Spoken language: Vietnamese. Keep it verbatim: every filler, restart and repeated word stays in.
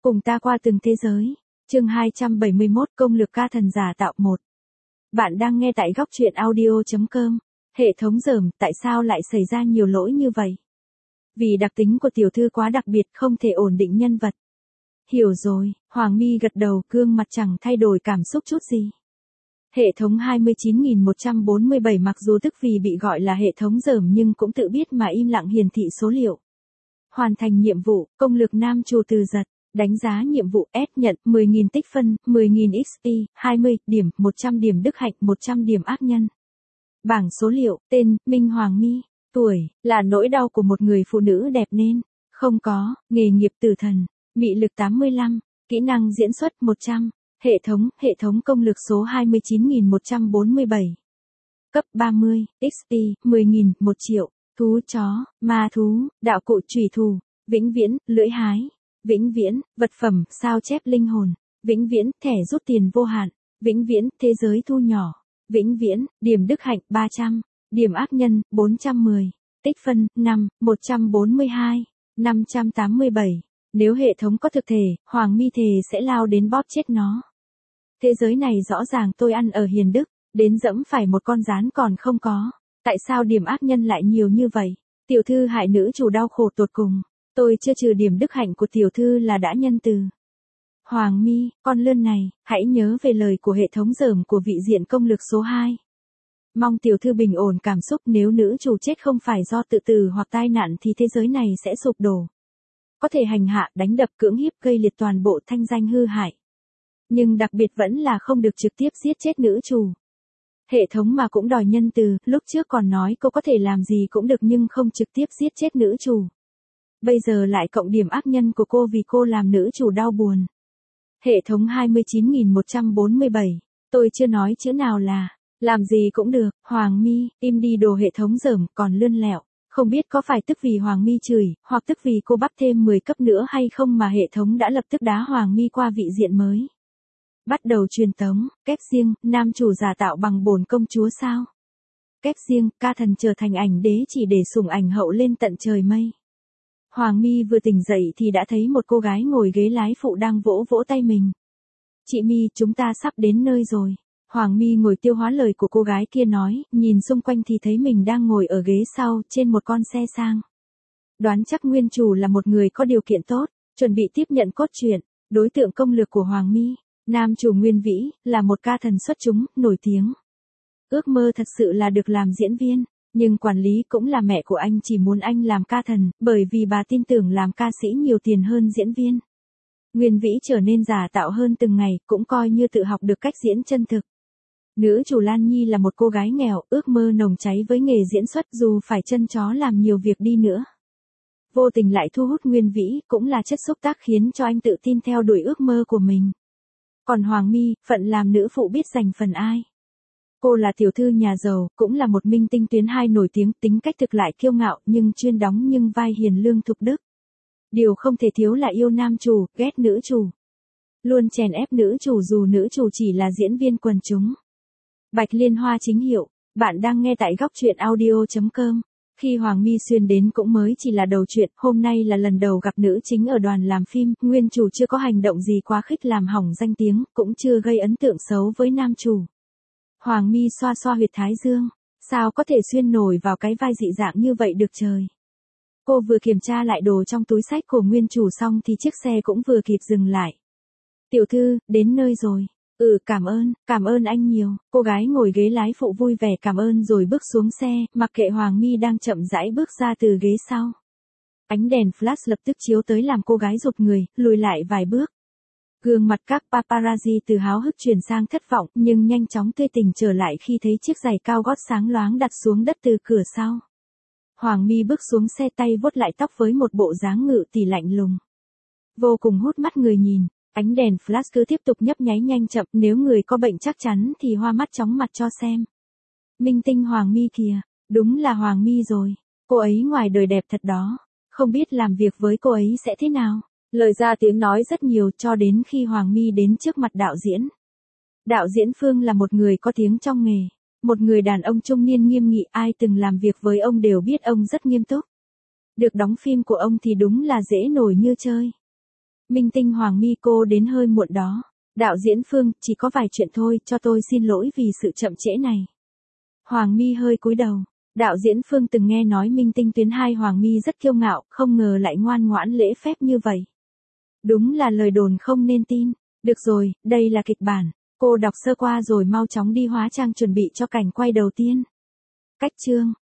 Cùng ta qua từng thế giới. Chương hai trăm bảy mươi mốt Công lược ca thần giả tạo một. Bạn đang nghe tại góc truyện audio chấm com. Hệ thống dởm, tại sao lại xảy ra nhiều lỗi như vậy? Vì đặc tính của tiểu thư quá đặc biệt, không thể ổn định nhân vật. Hiểu rồi, Hoàng Mi gật đầu, gương mặt chẳng thay đổi cảm xúc chút gì. Hệ thống hai mươi chín nghìn một trăm bốn mươi bảy mặc dù tức vì bị gọi là hệ thống dởm nhưng cũng tự biết mà im lặng hiển thị số liệu. Hoàn thành nhiệm vụ, công lược nam chủ từ giật. Đánh giá nhiệm vụ S nhận mười nghìn tích phân, mười nghìn ích pê, hai mươi điểm, một trăm điểm đức hạnh, một trăm điểm ác nhân. Bảng số liệu, tên, Minh Hoàng Mi, tuổi, là nỗi đau của một người phụ nữ đẹp nên, không có, nghề nghiệp tử thần, mị lực tám mươi lăm, kỹ năng diễn xuất một trăm, hệ thống, hệ thống công lược số hai mươi chín nghìn một trăm bốn mươi bảy. Cấp ba mươi, ích pê, mười nghìn, một triệu, thú chó, ma thú, đạo cụ chủy thủ, vĩnh viễn, lưỡi hái. Vĩnh viễn, vật phẩm, sao chép linh hồn. Vĩnh viễn, thẻ rút tiền vô hạn. Vĩnh viễn, thế giới thu nhỏ. Vĩnh viễn, điểm đức hạnh ba trăm. Điểm ác nhân, bốn trăm mười. Tích phân, năm, một trăm bốn mươi hai. năm trăm tám mươi bảy. Nếu hệ thống có thực thể, Hoàng Mi thề sẽ lao đến bóp chết nó. Thế giới này rõ ràng tôi ăn ở hiền đức, đến dẫm phải một con rán còn không có. Tại sao điểm ác nhân lại nhiều như vậy? Tiểu thư hại nữ chủ đau khổ tột cùng. Tôi chưa trừ điểm đức hạnh của tiểu thư là đã nhân từ. Hoàng Mi, con lươn này, hãy nhớ về lời của hệ thống dởm của vị diện công lược số hai. Mong tiểu thư bình ổn cảm xúc, nếu nữ chủ chết không phải do tự tử hoặc tai nạn thì thế giới này sẽ sụp đổ. Có thể hành hạ, đánh đập, cưỡng hiếp, gây liệt toàn bộ thanh danh hư hại. Nhưng đặc biệt vẫn là không được trực tiếp giết chết nữ chủ. Hệ thống mà cũng đòi nhân từ, lúc trước còn nói cô có thể làm gì cũng được nhưng không trực tiếp giết chết nữ chủ. Bây giờ lại cộng điểm ác nhân của cô vì cô làm nữ chủ đau buồn. Hệ thống hai mươi chín nghìn một trăm bốn mươi bảy. Tôi chưa nói chữ nào là, làm gì cũng được, Hoàng Mi, im đi đồ hệ thống dởm, còn lươn lẹo. Không biết có phải tức vì Hoàng Mi chửi, hoặc tức vì cô bắp thêm mười cấp nữa hay không mà hệ thống đã lập tức đá Hoàng Mi qua vị diện mới. Bắt đầu truyền tống, kép riêng, nam chủ giả tạo bằng bổn công chúa sao? Kép riêng, ca thần trở thành ảnh đế chỉ để sủng ảnh hậu lên tận trời mây. Hoàng Mi vừa tỉnh dậy thì đã thấy một cô gái ngồi ghế lái phụ đang vỗ vỗ tay mình. Chị Mi, chúng ta sắp đến nơi rồi. Hoàng Mi ngồi tiêu hóa lời của cô gái kia nói, nhìn xung quanh thì thấy mình đang ngồi ở ghế sau, trên một con xe sang. Đoán chắc nguyên chủ là một người có điều kiện tốt, chuẩn bị tiếp nhận cốt truyện. Đối tượng công lược của Hoàng Mi, nam chủ Nguyên Vĩ, là một ca thần xuất chúng, nổi tiếng. Ước mơ thật sự là được làm diễn viên. Nhưng quản lý cũng là mẹ của anh chỉ muốn anh làm ca thần, bởi vì bà tin tưởng làm ca sĩ nhiều tiền hơn diễn viên. Nguyên Vĩ trở nên giả tạo hơn từng ngày, cũng coi như tự học được cách diễn chân thực. Nữ chủ Lan Nhi là một cô gái nghèo, ước mơ nồng cháy với nghề diễn xuất dù phải chân chó làm nhiều việc đi nữa. Vô tình lại thu hút Nguyên Vĩ, cũng là chất xúc tác khiến cho anh tự tin theo đuổi ước mơ của mình. Còn Hoàng Mi, phận làm nữ phụ biết dành phần ai. Cô là tiểu thư nhà giàu, cũng là một minh tinh tuyến hai nổi tiếng, tính cách thực lại kiêu ngạo nhưng chuyên đóng nhưng vai hiền lương thục đức. Điều không thể thiếu là yêu nam chủ, ghét nữ chủ. Luôn chèn ép nữ chủ dù nữ chủ chỉ là diễn viên quần chúng. Bạch Liên Hoa chính hiệu, bạn đang nghe tại góc truyện audio chấm com. Khi Hoàng Mi xuyên đến cũng mới chỉ là đầu chuyện, hôm nay là lần đầu gặp nữ chính ở đoàn làm phim, nguyên chủ chưa có hành động gì quá khích làm hỏng danh tiếng, cũng chưa gây ấn tượng xấu với nam chủ. Hoàng Mi xoa xoa huyệt thái dương, sao có thể xuyên nổi vào cái vai dị dạng như vậy được trời. Cô vừa kiểm tra lại đồ trong túi xách của nguyên chủ xong thì chiếc xe cũng vừa kịp dừng lại. Tiểu thư, đến nơi rồi. Ừ, cảm ơn, cảm ơn anh nhiều. Cô gái ngồi ghế lái phụ vui vẻ cảm ơn rồi bước xuống xe, mặc kệ Hoàng Mi đang chậm rãi bước ra từ ghế sau. Ánh đèn flash lập tức chiếu tới làm cô gái rụt người, lùi lại vài bước. Gương mặt các paparazzi từ háo hức chuyển sang thất vọng, nhưng nhanh chóng tươi tỉnh trở lại khi thấy chiếc giày cao gót sáng loáng đặt xuống đất từ cửa sau. Hoàng Mi bước xuống xe, tay vuốt lại tóc với một bộ dáng ngự tỷ lạnh lùng. Vô cùng hút mắt người nhìn, ánh đèn flash cứ tiếp tục nhấp nháy nhanh chậm, nếu người có bệnh chắc chắn thì hoa mắt chóng mặt cho xem. Minh tinh Hoàng Mi kìa, đúng là Hoàng Mi rồi, cô ấy ngoài đời đẹp thật đó, không biết làm việc với cô ấy sẽ thế nào. Lời ra tiếng nói rất nhiều cho đến khi Hoàng Mi đến trước mặt đạo diễn. Đạo diễn Phương là một người có tiếng trong nghề, một người đàn ông trung niên nghiêm nghị, ai từng làm việc với ông đều biết ông rất nghiêm túc. Được đóng phim của ông thì đúng là dễ nổi như chơi. Minh tinh Hoàng My cô đến hơi muộn đó. Đạo diễn Phương, chỉ có vài chuyện thôi, cho tôi xin lỗi vì sự chậm trễ này. Hoàng My hơi cúi đầu. Đạo diễn Phương từng nghe nói minh tinh tuyến hai Hoàng My rất kiêu ngạo, không ngờ lại ngoan ngoãn lễ phép như vậy. Đúng là lời đồn không nên tin. Được rồi, đây là kịch bản. Cô đọc sơ qua rồi mau chóng đi hóa trang chuẩn bị cho cảnh quay đầu tiên. Cách chương.